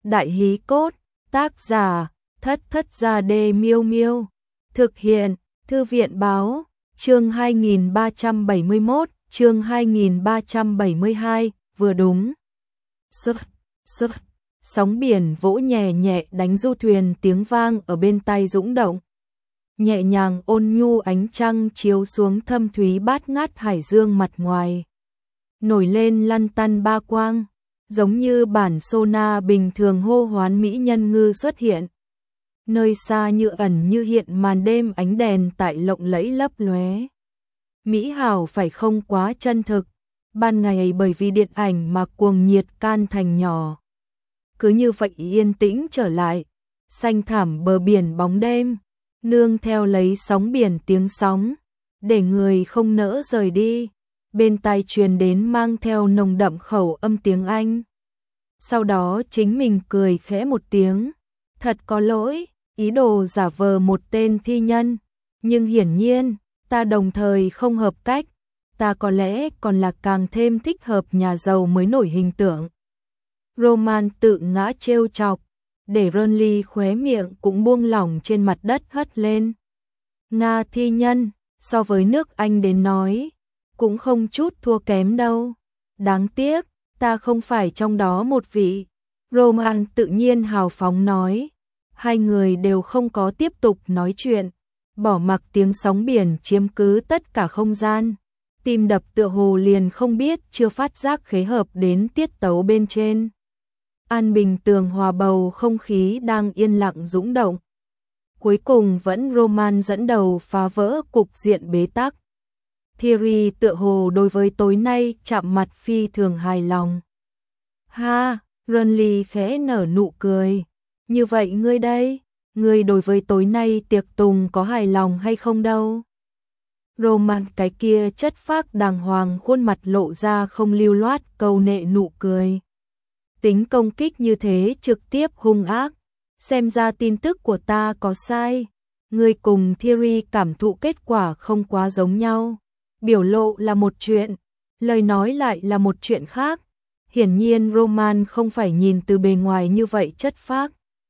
Đại hí cốt, tác giả, Thất Thất Gia Đê Miêu Miêu. Thực hiện, Thư viện báo, chương 2371, chương 2372, vừa đúng. Sóng biển vỗ nhẹ nhẹ đánh du thuyền, tiếng vang ở bên tai dũng động. Nhẹ nhàng ôn nhu, ánh trăng chiếu xuống thâm thúy bát ngát hải dương mặt ngoài. Nổi lên lăn tăn ba quang, giống như bản sona bình thường hô hoán mỹ nhân ngư xuất hiện. Nơi xa như ẩn như hiện màn đêm, ánh đèn tại lộng lẫy lấp lóe. Mỹ hảo phải không, quá chân thực. Ban ngày bởi vì điện ảnh mà cuồng nhiệt can thành nhỏ. Cứ như vậy yên tĩnh trở lại, xanh thảm bờ biển bóng đêm, nương theo lấy sóng biển tiếng sóng, để người không nỡ rời đi. Bên tai truyền đến mang theo nồng đậm khẩu âm tiếng Anh. Sau đó chính mình cười khẽ một tiếng, thật có lỗi, ý đồ giả vờ một tên thi nhân, nhưng hiển nhiên, ta đồng thời không hợp cách, ta có lẽ còn là càng thêm thích hợp nhà giàu mới nổi hình tượng. Roman tự ngã trêu chọc, để Ronly khóe miệng cũng buông lỏng trên mặt đất hất lên. Nga thi nhân, so với nước Anh đến nói, cũng không chút thua kém đâu. Đáng tiếc, ta không phải trong đó một vị. Roman tự nhiên hào phóng nói. Hai người đều không có tiếp tục nói chuyện, bỏ mặc tiếng sóng biển chiếm cứ tất cả không gian. Tim đập tựa hồ liền không biết chưa phát giác khế hợp đến tiết tấu bên trên. An bình tường hòa bầu không khí đang yên lặng dũng động. Cuối cùng vẫn Roman dẫn đầu phá vỡ cục diện bế tắc. Thierry tựa hồ đối với tối nay chạm mặt phi thường hài lòng. Ha, Ronly khẽ nở nụ cười. Như vậy ngươi đây, ngươi đối với tối nay tiệc tùng có hài lòng hay không đâu? Roman cái kia chất phác đàng hoàng, khuôn mặt lộ ra không lưu loát câu nệ nụ cười. Tính công kích như thế trực tiếp hung ác, xem ra tin tức của ta có sai. Ngươi cùng Thierry cảm thụ kết quả không quá giống nhau. Biểu lộ là một chuyện, lời nói lại là một chuyện khác. Hiển nhiên Roman không phải nhìn từ bề ngoài như vậy chất phác.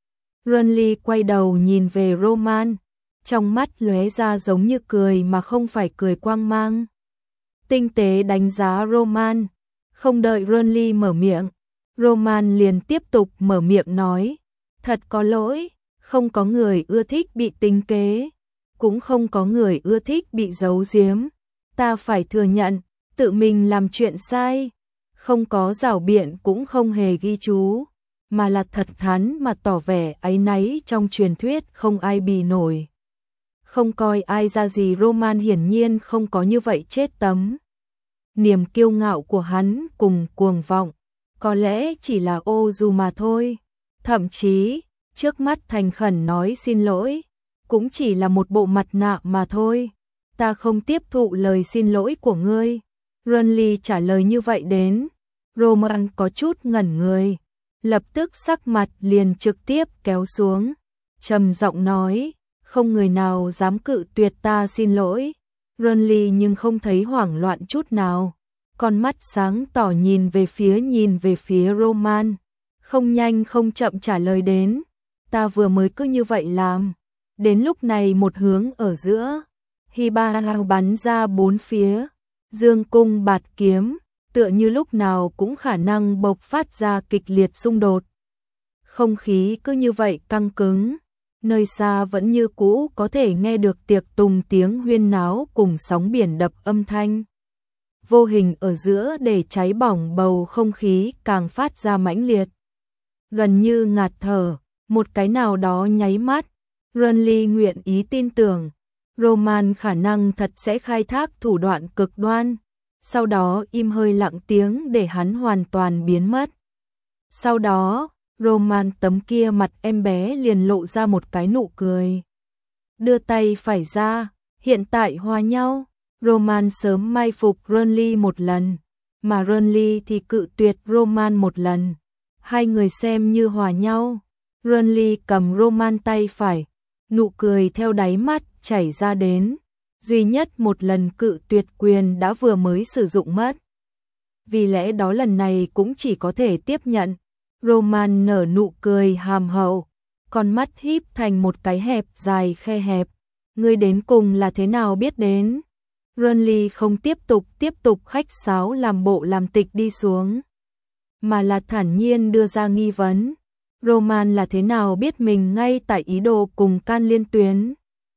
Ronly quay đầu nhìn về Roman, trong mắt lóe ra giống như cười mà không phải cười quang mang. Tinh tế đánh giá Roman, không đợi Ronly mở miệng, Roman liền tiếp tục mở miệng nói, thật có lỗi, không có người ưa thích bị tính kế, cũng không có người ưa thích bị giấu giếm. Ta phải thừa nhận, tự mình làm chuyện sai, không có rảo biện cũng không hề ghi chú, mà là thật thắn mà tỏ vẻ áy náy trong truyền thuyết không ai bì nổi. Không coi ai ra gì, Roman hiển nhiên không có như vậy chết tấm. Niềm kiêu ngạo của hắn cùng cuồng vọng, có lẽ chỉ là ô dù mà thôi. Thậm chí, trước mắt thành khẩn nói xin lỗi, cũng chỉ là một bộ mặt nạ mà thôi. Ta không tiếp thụ lời xin lỗi của ngươi. Ronly trả lời như vậy đến. Roman có chút ngẩn người, lập tức sắc mặt liền trực tiếp kéo xuống, trầm giọng nói, không người nào dám cự tuyệt ta xin lỗi. Ronly nhưng không thấy hoảng loạn chút nào, con mắt sáng tỏ nhìn về phía Roman, không nhanh không chậm trả lời đến, ta vừa mới cứ như vậy làm. Đến lúc này một hướng ở giữa, Hibara bắn ra bốn phía, dương cung bạt kiếm, tựa như lúc nào cũng khả năng bộc phát ra kịch liệt xung đột. Không khí cứ như vậy căng cứng, nơi xa vẫn như cũ có thể nghe được tiệc tùng tiếng huyên náo cùng sóng biển đập âm thanh. Vô hình ở giữa để cháy bỏng bầu không khí càng phát ra mãnh liệt. Gần như ngạt thở, một cái nào đó nháy mắt, Ronly nguyện ý tin tưởng, Roman khả năng thật sẽ khai thác thủ đoạn cực đoan, sau đó im hơi lặng tiếng để hắn hoàn toàn biến mất. Sau đó, Roman tấm kia mặt em bé liền lộ ra một cái nụ cười. Đưa tay phải ra, hiện tại hòa nhau. Roman sớm mai phục Ronly một lần, mà Ronly thì cự tuyệt Roman một lần. Hai người xem như hòa nhau. Ronly cầm Roman tay phải, nụ cười theo đáy mắt chảy ra đến. Duy nhất một lần cự tuyệt quyền đã vừa mới sử dụng mất. Vì lẽ đó lần này cũng chỉ có thể tiếp nhận. Roman nở nụ cười hàm hậu, con mắt híp thành một cái hẹp dài khe hẹp. Ngươi đến cùng là thế nào biết đến? Renly không tiếp tục khách sáo làm bộ làm tịch đi xuống, mà là thản nhiên đưa ra nghi vấn. Roman là thế nào biết mình ngay tại ý đồ cùng Can Liên Tuyến?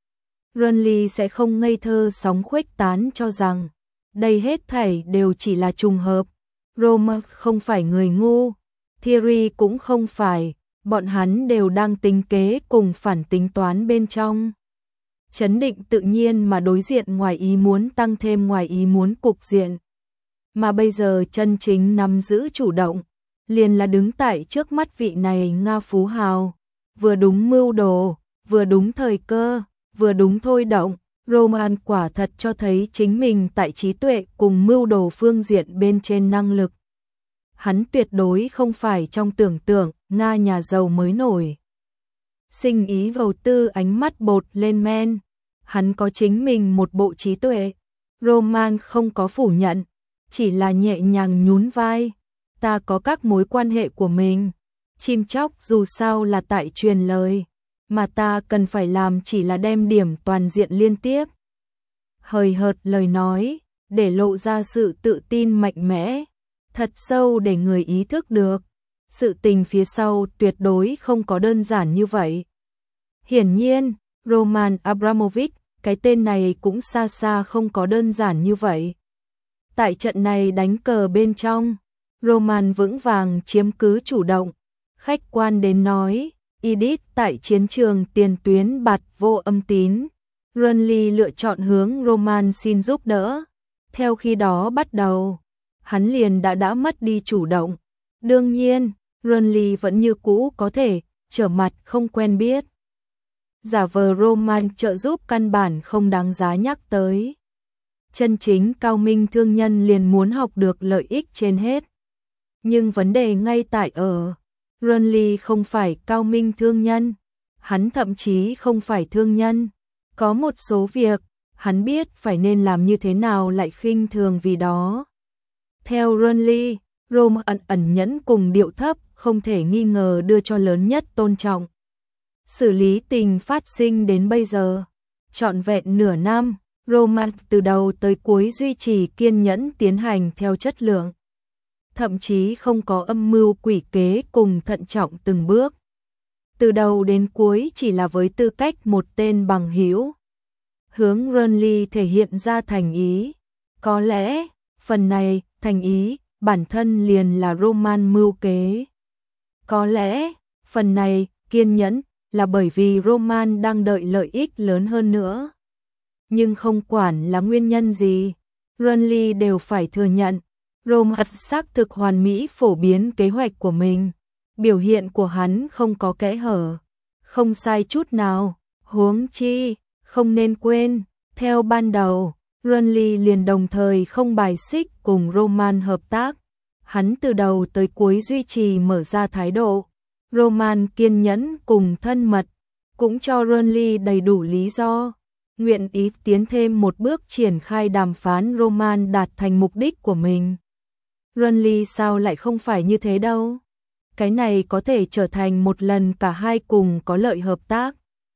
Renly sẽ không ngây thơ sóng khuếch tán cho rằng đây hết thảy đều chỉ là trùng hợp. Roman không phải người ngu, Thierry cũng không phải, bọn hắn đều đang tính kế cùng phản tính toán bên trong. Chấn định tự nhiên mà đối diện ngoài ý muốn tăng thêm ngoài ý muốn cục diện. Mà bây giờ chân chính nắm giữ chủ động, liền là đứng tại trước mắt vị này Nga phú hào. Vừa đúng mưu đồ, vừa đúng thời cơ, vừa đúng thôi động. Roman quả thật cho thấy chính mình tại trí tuệ cùng mưu đồ phương diện bên trên năng lực. Hắn tuyệt đối không phải trong tưởng tượng Nga nhà giàu mới nổi. Sinh ý đầu tư ánh mắt bột lên men. Hắn có chính mình một bộ trí tuệ. Roman không có phủ nhận, chỉ là nhẹ nhàng nhún vai. Ta có các mối quan hệ của mình. Chim chóc dù sao là tại truyền lời, mà ta cần phải làm chỉ là đem điểm toàn diện liên tiếp. Hời hợt lời nói, để lộ ra sự tự tin mạnh mẽ, thật sâu để người ý thức được. Sự tình phía sau tuyệt đối không có đơn giản như vậy. Hiển nhiên, Roman Abramovich, cái tên này cũng xa xa không có đơn giản như vậy. Tại trận này đánh cờ bên trong, Roman vững vàng chiếm cứ chủ động. Khách quan đến nói, Edith tại chiến trường tiền tuyến bạt vô âm tín. Renly lựa chọn hướng Roman xin giúp đỡ. Theo khi đó bắt đầu, hắn liền đã mất đi chủ động. Đương nhiên, Renly vẫn như cũ có thể trở mặt không quen biết. Giả vờ Roman trợ giúp căn bản không đáng giá nhắc tới. Chân chính cao minh thương nhân liền muốn học được lợi ích trên hết. Nhưng vấn đề ngay tại ở, Renly không phải cao minh thương nhân, hắn thậm chí không phải thương nhân. Có một số việc, hắn biết phải nên làm như thế nào lại khinh thường vì đó. Theo Renly, Roman ẩn nhẫn cùng điệu thấp không thể nghi ngờ đưa cho lớn nhất tôn trọng. Xử lý tình phát sinh đến bây giờ, trọn vẹn nửa năm, Roman từ đầu tới cuối duy trì kiên nhẫn tiến hành theo chất lượng. Thậm chí không có âm mưu quỷ kế cùng thận trọng từng bước. Từ đầu đến cuối chỉ là với tư cách một tên bằng hữu. Hướng Renly thể hiện ra thành ý. Có lẽ, phần này, thành ý, bản thân liền là Roman mưu kế. Có lẽ, phần này, kiên nhẫn, là bởi vì Roman đang đợi lợi ích lớn hơn nữa. Nhưng không quản là nguyên nhân gì, Renly đều phải thừa nhận, Roman xác thực hoàn mỹ phổ biến kế hoạch của mình. Biểu hiện của hắn không có kẽ hở, không sai chút nào. Huống chi, không nên quên, theo ban đầu, Renly liền đồng thời không bài xích cùng Roman hợp tác. Hắn từ đầu tới cuối duy trì mở ra thái độ. Roman kiên nhẫn cùng thân mật, cũng cho Renly đầy đủ lý do. Nguyện ý tiến thêm một bước triển khai đàm phán Roman đạt thành mục đích của mình. Renly sao lại không phải như thế đâu. Cái này có thể trở thành một lần cả hai cùng có lợi hợp tác.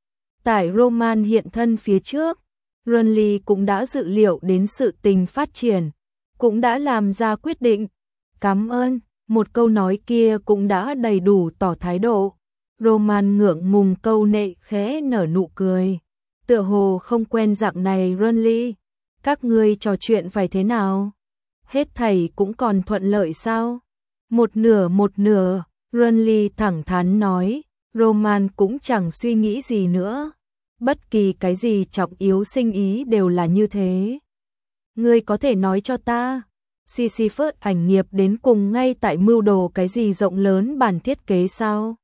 Tại Roman hiện thân phía trước, Renly cũng đã dự liệu đến sự tình phát triển, cũng đã làm ra quyết định. Cảm ơn, một câu nói kia cũng đã đầy đủ tỏ thái độ. Roman ngượng ngùng câu nệ khẽ nở nụ cười. Tựa hồ không quen dạng này Renly. Các ngươi trò chuyện phải thế nào? Hết thảy cũng còn thuận lợi sao? Một nửa, Renly thẳng thắn nói. Roman cũng chẳng suy nghĩ gì nữa. Bất kỳ cái gì trọng yếu sinh ý đều là như thế. Ngươi có thể nói cho ta, Sisyphus ảnh nghiệp đến cùng ngay tại mưu đồ cái gì rộng lớn bản thiết kế sao?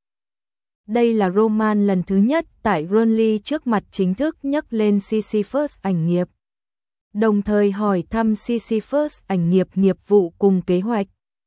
Đây là Roman lần thứ nhất tại Renly trước mặt chính thức nhắc lên Sisyphus ảnh nghiệp. Đồng thời hỏi thăm Sisyphus ảnh nghiệp nghiệp vụ cùng kế hoạch.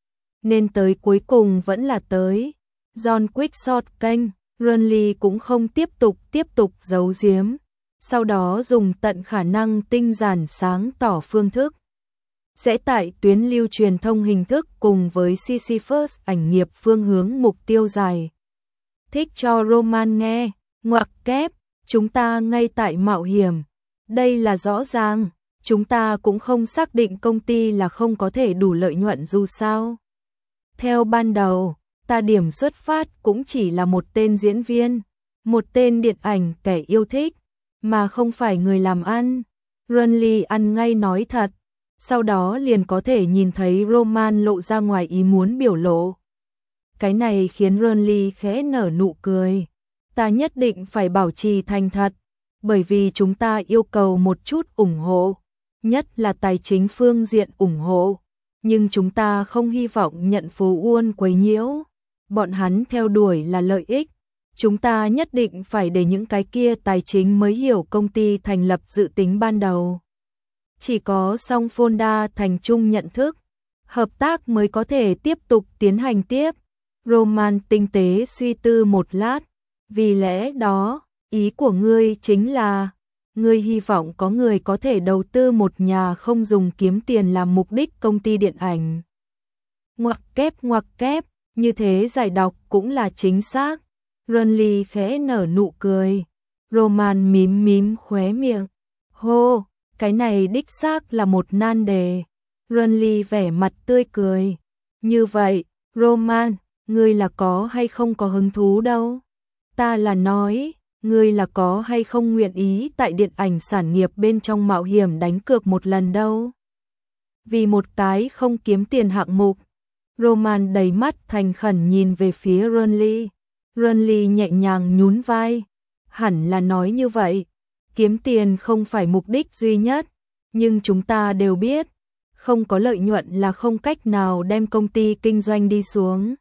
Nên tới cuối cùng vẫn là tới. John Quickshot kênh, Renly cũng không tiếp tục giấu giếm. Sau đó dùng tận khả năng tinh giản sáng tỏ phương thức. sẽ tại tuyến lưu truyền thông hình thức cùng với Sisyphus ảnh nghiệp phương hướng mục tiêu dài. Thích cho Roman nghe, ngoặc kép, chúng ta ngay tại mạo hiểm. Đây là rõ ràng, chúng ta cũng không xác định công ty là không có thể đủ lợi nhuận dù sao. Theo ban đầu, ta điểm xuất phát cũng chỉ là một tên diễn viên, một tên điện ảnh kẻ yêu thích, mà không phải người làm ăn. Renly ăn ngay nói thật, sau đó liền có thể nhìn thấy Roman lộ ra ngoài ý muốn biểu lộ. Cái này khiến Renly khẽ nở nụ cười. Ta nhất định phải bảo trì thành thật, bởi vì chúng ta yêu cầu một chút ủng hộ, nhất là tài chính phương diện ủng hộ. Nhưng chúng ta không hy vọng nhận Phố Uôn quấy nhiễu. Bọn hắn theo đuổi là lợi ích. Chúng ta nhất định phải để những cái kia tài chính mới hiểu công ty thành lập dự tính ban đầu. Chỉ có song Fonda thành chung nhận thức, hợp tác mới có thể tiếp tục tiến hành tiếp. Roman tinh tế suy tư một lát. Vì lẽ đó, ý của ngươi chính là, ngươi hy vọng có người có thể đầu tư một nhà không dùng kiếm tiền làm mục đích công ty điện ảnh. Ngoặc kép, như thế giải đọc cũng là chính xác. Renly khẽ nở nụ cười. Roman mím khóe miệng. Hô, cái này đích xác là một nan đề. Renly vẻ mặt tươi cười. Như vậy, Roman, ngươi là có hay không có hứng thú đâu? Ta là nói, ngươi là có hay không nguyện ý tại điện ảnh sản nghiệp bên trong mạo hiểm đánh cược một lần đâu? Vì một cái không kiếm tiền hạng mục, Roman đầy mắt thành khẩn nhìn về phía Renly. Renly nhẹ nhàng nhún vai. Hẳn là nói như vậy, kiếm tiền không phải mục đích duy nhất, nhưng chúng ta đều biết, không có lợi nhuận là không cách nào đem công ty kinh doanh đi xuống.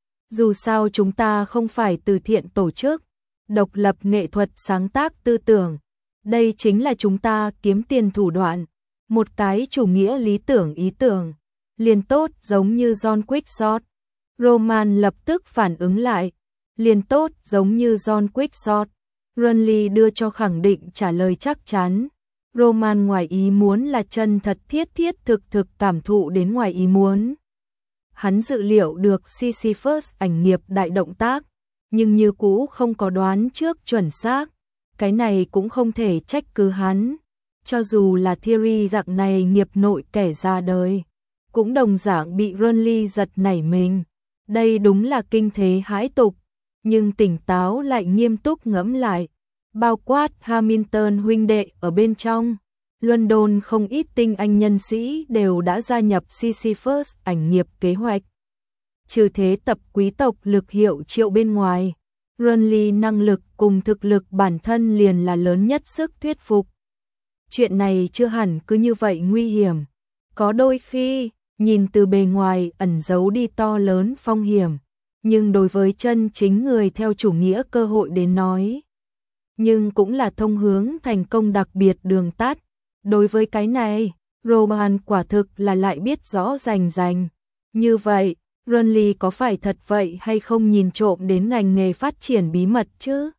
Dù sao chúng ta không phải từ thiện tổ chức, độc lập nghệ thuật sáng tác tư tưởng. Đây chính là chúng ta kiếm tiền thủ đoạn. Một cái chủ nghĩa lý tưởng ý tưởng, liền tốt giống như John Quixote. Roman lập tức phản ứng lại. Liền tốt giống như John Quixote. Renly đưa cho khẳng định trả lời chắc chắn. Roman ngoài ý muốn là chân thật thiết thực cảm thụ đến ngoài ý muốn. Hắn dự liệu được Sisyphus ảnh nghiệp đại động tác, nhưng như cũ không có đoán trước chuẩn xác. Cái này cũng không thể trách cứ hắn. Cho dù là Thierry dạng này nghiệp nội kẻ ra đời, cũng đồng dạng bị Renly giật nảy mình. Đây đúng là kinh thế hãi tục, nhưng tỉnh táo lại nghiêm túc ngẫm lại. Bao quát Hamilton huynh đệ ở bên trong. London không ít tinh anh nhân sĩ đều đã gia nhập Sisyphus ảnh nghiệp kế hoạch. Trừ thế tập quý tộc lực hiệu triệu bên ngoài, Renly năng lực cùng thực lực bản thân liền là lớn nhất sức thuyết phục. Chuyện này chưa hẳn cứ như vậy nguy hiểm. Có đôi khi, nhìn từ bề ngoài ẩn giấu đi to lớn phong hiểm, nhưng đối với chân chính người theo chủ nghĩa cơ hội đến nói, nhưng cũng là thông hướng thành công đặc biệt đường tắt. Đối với cái này, Roman quả thực là lại biết rõ rành. Như vậy, Renly có phải thật vậy hay không nhìn trộm đến ngành nghề phát triển bí mật chứ?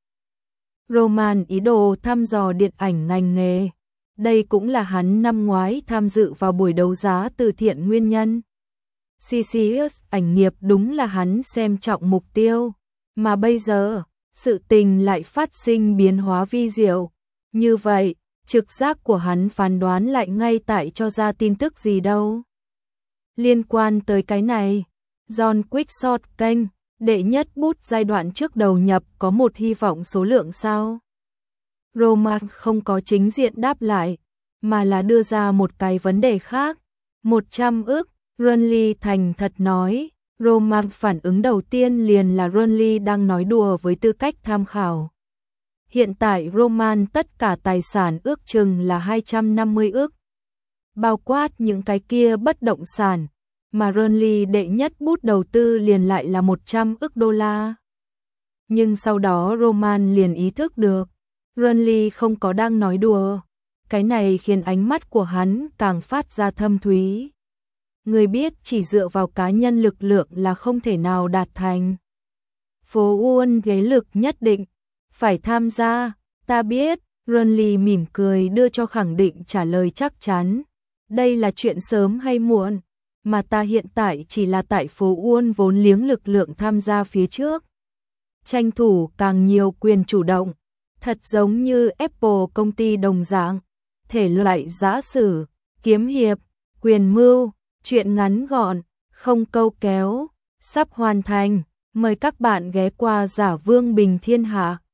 Roman ý đồ thăm dò điện ảnh ngành nghề. Đây cũng là hắn năm ngoái tham dự vào buổi đấu giá từ thiện nguyên nhân. Sisyphus ảnh nghiệp đúng là hắn xem trọng mục tiêu. Mà bây giờ, sự tình lại phát sinh biến hóa vi diệu. Như vậy, trực giác của hắn phán đoán lại ngay tại cho ra tin tức gì đâu. Liên quan tới cái này, John Quixote kênh, đệ nhất bút giai đoạn trước đầu nhập có một hy vọng số lượng sao? Roman không có chính diện đáp lại, mà là đưa ra một cái vấn đề khác. 100 ức, Renly thành thật nói. Roman phản ứng đầu tiên liền là Renly đang nói đùa với tư cách tham khảo. Hiện tại Roman tất cả tài sản ước chừng là 250 ức. Bao quát những cái kia bất động sản, mà Renly đệ nhất bút đầu tư liền lại là 100 ức đô la. Nhưng sau đó Roman liền ý thức được, Renly không có đang nói đùa. Cái này khiến ánh mắt của hắn càng phát ra thâm thúy. Người biết chỉ dựa vào cá nhân lực lượng là không thể nào đạt thành. Phố Uôn ghế lực nhất định phải tham gia, ta biết. Renly mỉm cười đưa cho khẳng định trả lời chắc chắn. Đây là chuyện sớm hay muộn, mà ta hiện tại chỉ là tại phố Uôn vốn liếng lực lượng tham gia phía trước. Tranh thủ càng nhiều quyền chủ động, thật giống như Apple công ty đồng dạng, thể loại giã sử, kiếm hiệp, quyền mưu, chuyện ngắn gọn, không câu kéo, sắp hoàn thành, mời các bạn ghé qua Giả Vương Bình Thiên Hạ.